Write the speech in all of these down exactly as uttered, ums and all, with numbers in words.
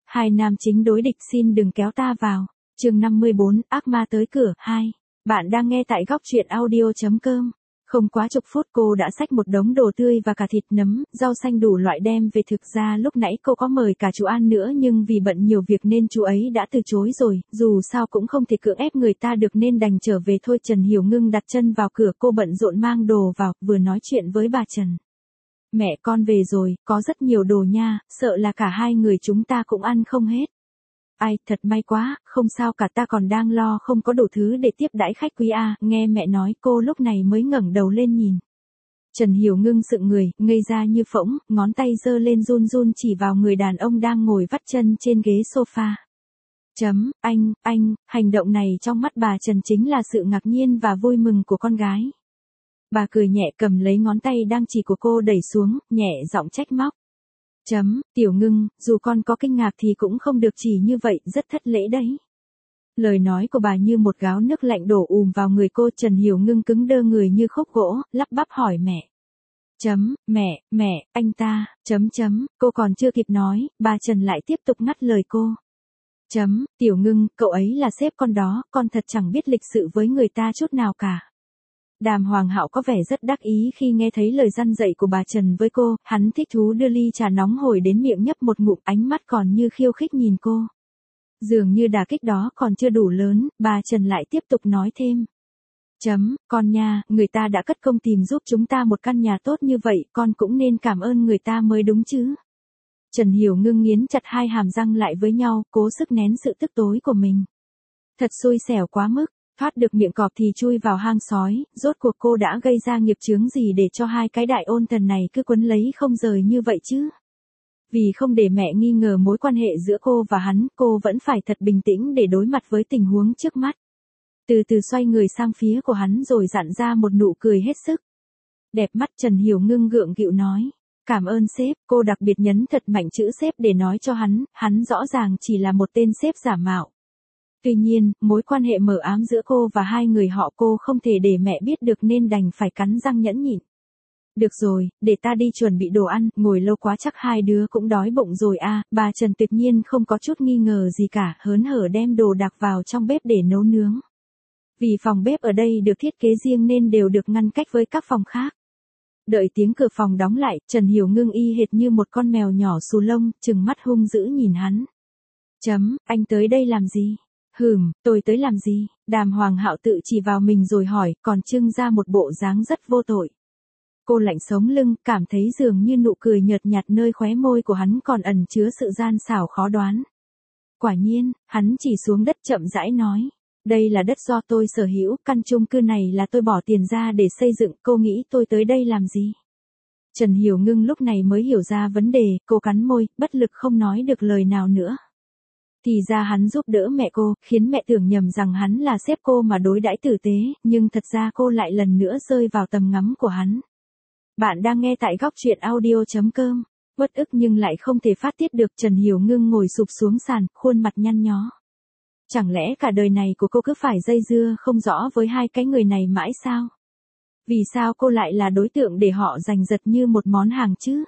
Hai nam chính đối địch xin đừng kéo ta vào. Chương năm mươi bốn, ác ma tới cửa, hai. Bạn đang nghe tại góc truyện audio chấm com. Không quá chục phút cô đã xách một đống đồ tươi và cả thịt nấm, rau xanh đủ loại đem về. Thực ra lúc nãy cô có mời cả chú An nữa nhưng vì bận nhiều việc nên chú ấy đã từ chối rồi, dù sao cũng không thể cưỡng ép người ta được nên đành trở về thôi. Trần Hiểu Ngưng đặt chân vào cửa, cô bận rộn mang đồ vào, vừa nói chuyện với bà Trần. Mẹ con về rồi, có rất nhiều đồ nha, sợ là cả hai người chúng ta cũng ăn không hết. Ai, thật may quá, không sao cả, ta còn đang lo không có đủ thứ để tiếp đãi khách quý à. Nghe mẹ nói, cô lúc này mới ngẩng đầu lên nhìn. Trần Hiểu Ngưng sững người, ngây ra như phỗng, ngón tay giơ lên run run chỉ vào người đàn ông đang ngồi vắt chân trên ghế sofa. Chấm, anh, anh, hành động này trong mắt bà Trần chính là sự ngạc nhiên và vui mừng của con gái. Bà cười nhẹ, cầm lấy ngón tay đang chỉ của cô đẩy xuống, nhẹ giọng trách móc. Chấm, Tiểu Ngưng, dù con có kinh ngạc thì cũng không được chỉ như vậy, rất thất lễ đấy. Lời nói của bà như một gáo nước lạnh đổ ùm vào người cô. Trần Hiểu Ngưng cứng đơ người như khúc gỗ, lắp bắp hỏi mẹ. Chấm, mẹ, mẹ, anh ta, chấm chấm, cô còn chưa kịp nói, bà Trần lại tiếp tục ngắt lời cô. Chấm, Tiểu Ngưng, cậu ấy là sếp con đó, con thật chẳng biết lịch sự với người ta chút nào cả. Đàm Hoàng Hạo có vẻ rất đắc ý khi nghe thấy lời răn dạy của bà Trần với cô, hắn thích thú đưa ly trà nóng hổi đến miệng nhấp một ngụm, ánh mắt còn như khiêu khích nhìn cô. Dường như đả kích đó còn chưa đủ lớn, bà Trần lại tiếp tục nói thêm. Chấm, con nha, người ta đã cất công tìm giúp chúng ta một căn nhà tốt như vậy, con cũng nên cảm ơn người ta mới đúng chứ. Trần Hiểu Ngưng nghiến chặt hai hàm răng lại với nhau, cố sức nén sự tức tối của mình. Thật xui xẻo quá mức. Thoát được miệng cọp thì chui vào hang sói, rốt cuộc cô đã gây ra nghiệp chướng gì để cho hai cái đại ôn thần này cứ quấn lấy không rời như vậy chứ? Vì không để mẹ nghi ngờ mối quan hệ giữa cô và hắn, cô vẫn phải thật bình tĩnh để đối mặt với tình huống trước mắt. Từ từ xoay người sang phía của hắn rồi dặn ra một nụ cười hết sức. Đẹp mắt. Trần Hiểu Ngưng gượng gịu nói. Cảm ơn sếp, cô đặc biệt nhấn thật mạnh chữ sếp để nói cho hắn, hắn rõ ràng chỉ là một tên sếp giả mạo. Tuy nhiên, mối quan hệ mờ ám giữa cô và hai người họ cô không thể để mẹ biết được nên đành phải cắn răng nhẫn nhịn. Được rồi, để ta đi chuẩn bị đồ ăn, ngồi lâu quá chắc hai đứa cũng đói bụng rồi à. Bà Trần tuyệt nhiên không có chút nghi ngờ gì cả, hớn hở đem đồ đạc vào trong bếp để nấu nướng. Vì phòng bếp ở đây được thiết kế riêng nên đều được ngăn cách với các phòng khác. Đợi tiếng cửa phòng đóng lại, Trần Hiểu Ngưng y hệt như một con mèo nhỏ xù lông, trừng mắt hung dữ nhìn hắn. Chấm, anh tới đây làm gì? Hừm, tôi tới làm gì? Đàm Hoàng Hạo tự chỉ vào mình rồi hỏi, còn trưng ra một bộ dáng rất vô tội. Cô lạnh sống lưng, cảm thấy dường như nụ cười nhợt nhạt nơi khóe môi của hắn còn ẩn chứa sự gian xảo khó đoán. Quả nhiên, hắn chỉ xuống đất chậm rãi nói. Đây là đất do tôi sở hữu, căn chung cư này là tôi bỏ tiền ra để xây dựng, cô nghĩ tôi tới đây làm gì? Trần Hiểu Ngưng lúc này mới hiểu ra vấn đề, cô cắn môi, bất lực không nói được lời nào nữa. Thì ra hắn giúp đỡ mẹ cô, khiến mẹ tưởng nhầm rằng hắn là sếp cô mà đối đãi tử tế, nhưng thật ra cô lại lần nữa rơi vào tầm ngắm của hắn. Bạn đang nghe tại góc truyện audio chấm com. Uất ức nhưng lại không thể phát tiết được. Trần Hiểu Ngưng ngồi sụp xuống sàn, khuôn mặt nhăn nhó. Chẳng lẽ cả đời này của cô cứ phải dây dưa không rõ với hai cái người này mãi sao? Vì sao cô lại là đối tượng để họ giành giật như một món hàng chứ?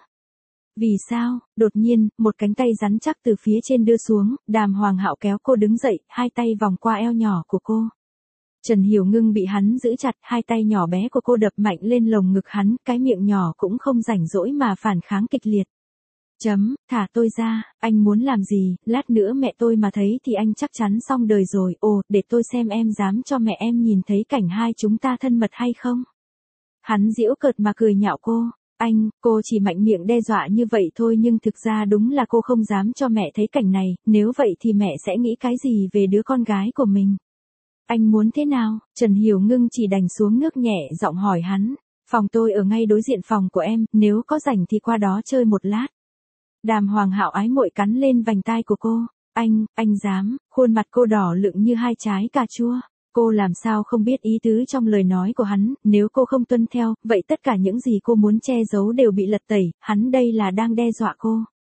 Vì sao? Đột nhiên, một cánh tay rắn chắc từ phía trên đưa xuống, Đàm Hoàng Hạo kéo cô đứng dậy, hai tay vòng qua eo nhỏ của cô. Trần Hiểu Ngưng bị hắn giữ chặt, hai tay nhỏ bé của cô đập mạnh lên lồng ngực hắn, cái miệng nhỏ cũng không rảnh rỗi mà phản kháng kịch liệt. Chấm, thả tôi ra, anh muốn làm gì, lát nữa mẹ tôi mà thấy thì anh chắc chắn xong đời rồi. Ồ, để tôi xem em dám cho mẹ em nhìn thấy cảnh hai chúng ta thân mật hay không. Hắn giễu cợt mà cười nhạo cô. Anh, cô chỉ mạnh miệng đe dọa như vậy thôi nhưng thực ra đúng là cô không dám cho mẹ thấy cảnh này, nếu vậy thì mẹ sẽ nghĩ cái gì về đứa con gái của mình. Anh muốn thế nào? Trần Hiểu Ngưng chỉ đành xuống nước nhẹ giọng hỏi hắn. Phòng tôi ở ngay đối diện phòng của em, nếu có rảnh thì qua đó chơi một lát. Đàm Hoàng Hạo ái muội cắn lên vành tai của cô. Anh, anh dám, khuôn mặt cô đỏ lựng như hai trái cà chua. Cô làm sao không biết ý tứ trong lời nói của hắn, nếu cô không tuân theo, vậy tất cả những gì cô muốn che giấu đều bị lật tẩy, hắn đây là đang đe dọa cô.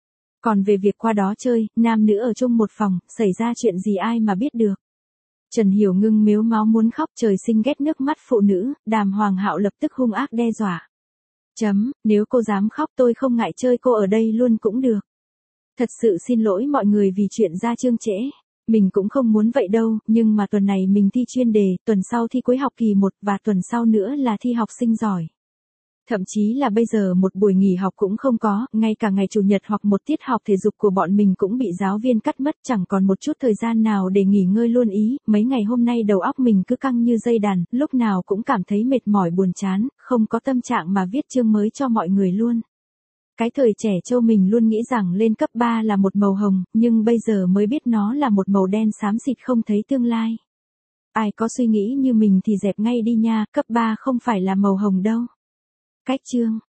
Còn về việc qua đó chơi, nam nữ ở chung một phòng, xảy ra chuyện gì ai mà biết được. Trần Hiểu Ngưng mếu máo muốn khóc, trời sinh ghét nước mắt phụ nữ, Đàm Hoàng Hạo lập tức hung ác đe dọa. Chấm, nếu cô dám khóc tôi không ngại chơi cô ở đây luôn cũng được. Thật sự xin lỗi mọi người vì chuyện ra chương trễ. Mình cũng không muốn vậy đâu, nhưng mà tuần này mình thi chuyên đề, tuần sau thi cuối học kỳ một và tuần sau nữa là thi học sinh giỏi. Thậm chí là bây giờ một buổi nghỉ học cũng không có, ngay cả ngày chủ nhật hoặc một tiết học thể dục của bọn mình cũng bị giáo viên cắt mất, chẳng còn một chút thời gian nào để nghỉ ngơi luôn ý. Mấy ngày hôm nay đầu óc mình cứ căng như dây đàn, lúc nào cũng cảm thấy mệt mỏi buồn chán, không có tâm trạng mà viết chương mới cho mọi người luôn. Cái thời trẻ trâu mình luôn nghĩ rằng lên cấp ba là một màu hồng, nhưng bây giờ mới biết nó là một màu đen xám xịt không thấy tương lai. Ai có suy nghĩ như mình thì dẹp ngay đi nha, cấp ba không phải là màu hồng đâu. Cách chương